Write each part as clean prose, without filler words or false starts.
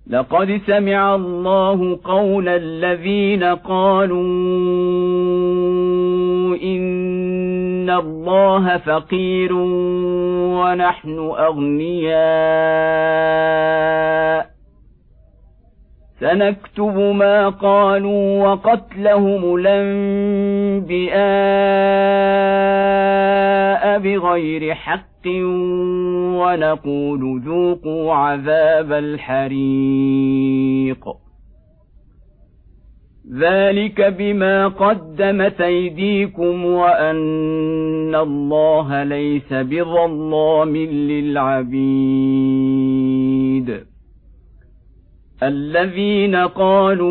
لقد سمع الله قول الذين قالوا إن الله فقير ونحن أغنياء سنكتب ما قالوا وقتلهم الأنبياء بغير حق ونقول ذوقوا عذاب الحريق ذلك بما قدمت أيديكم وأن الله ليس بظلام للعبيد الذين قالوا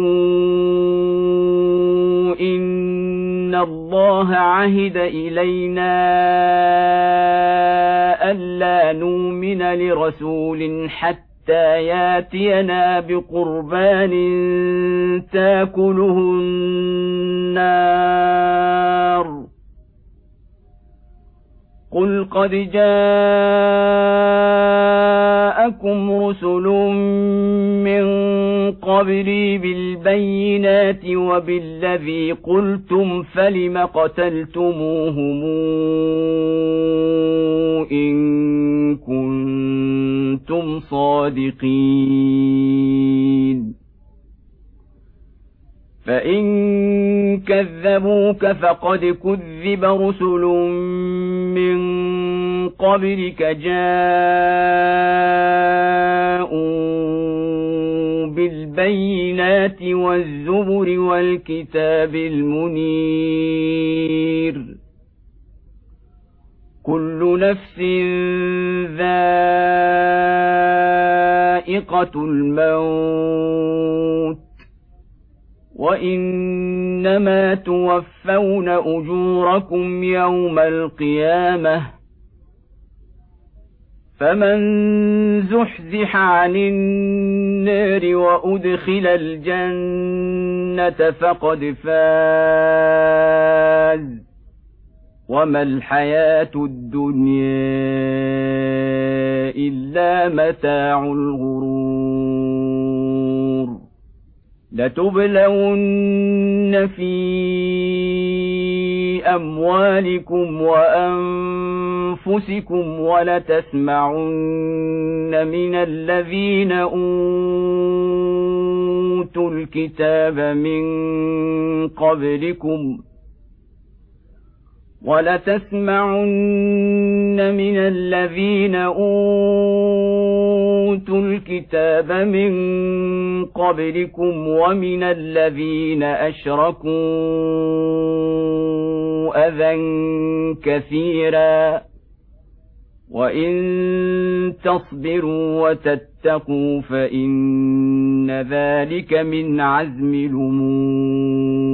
إن الله عهد إلينا ألا نؤمن لرسول حتى ياتينا بقربان تاكله النار قل قد جاءكم رسل من قبلي بالبينات وبالذي قلتم فلم قتلتموهم إن كنتم صادقين فإن كذبوك فقد كذب رسل من قبلك جاءوا بالبينات والزبر والكتاب المنير كل نفس ذائقة الموت وإنما توفون أجوركم يوم القيامة فمن زحزح عن النار وأدخل الجنة فقد فاز وما الحياة الدنيا إلا متاع الغرور لتبلون في أموالكم وأنفسكم ولتسمعن من الذين أوتوا الكتاب من قبلكم ومن الذين أشركوا أذى كثيرا وإن تصبروا وتتقوا فإن ذلك من عزم الأمور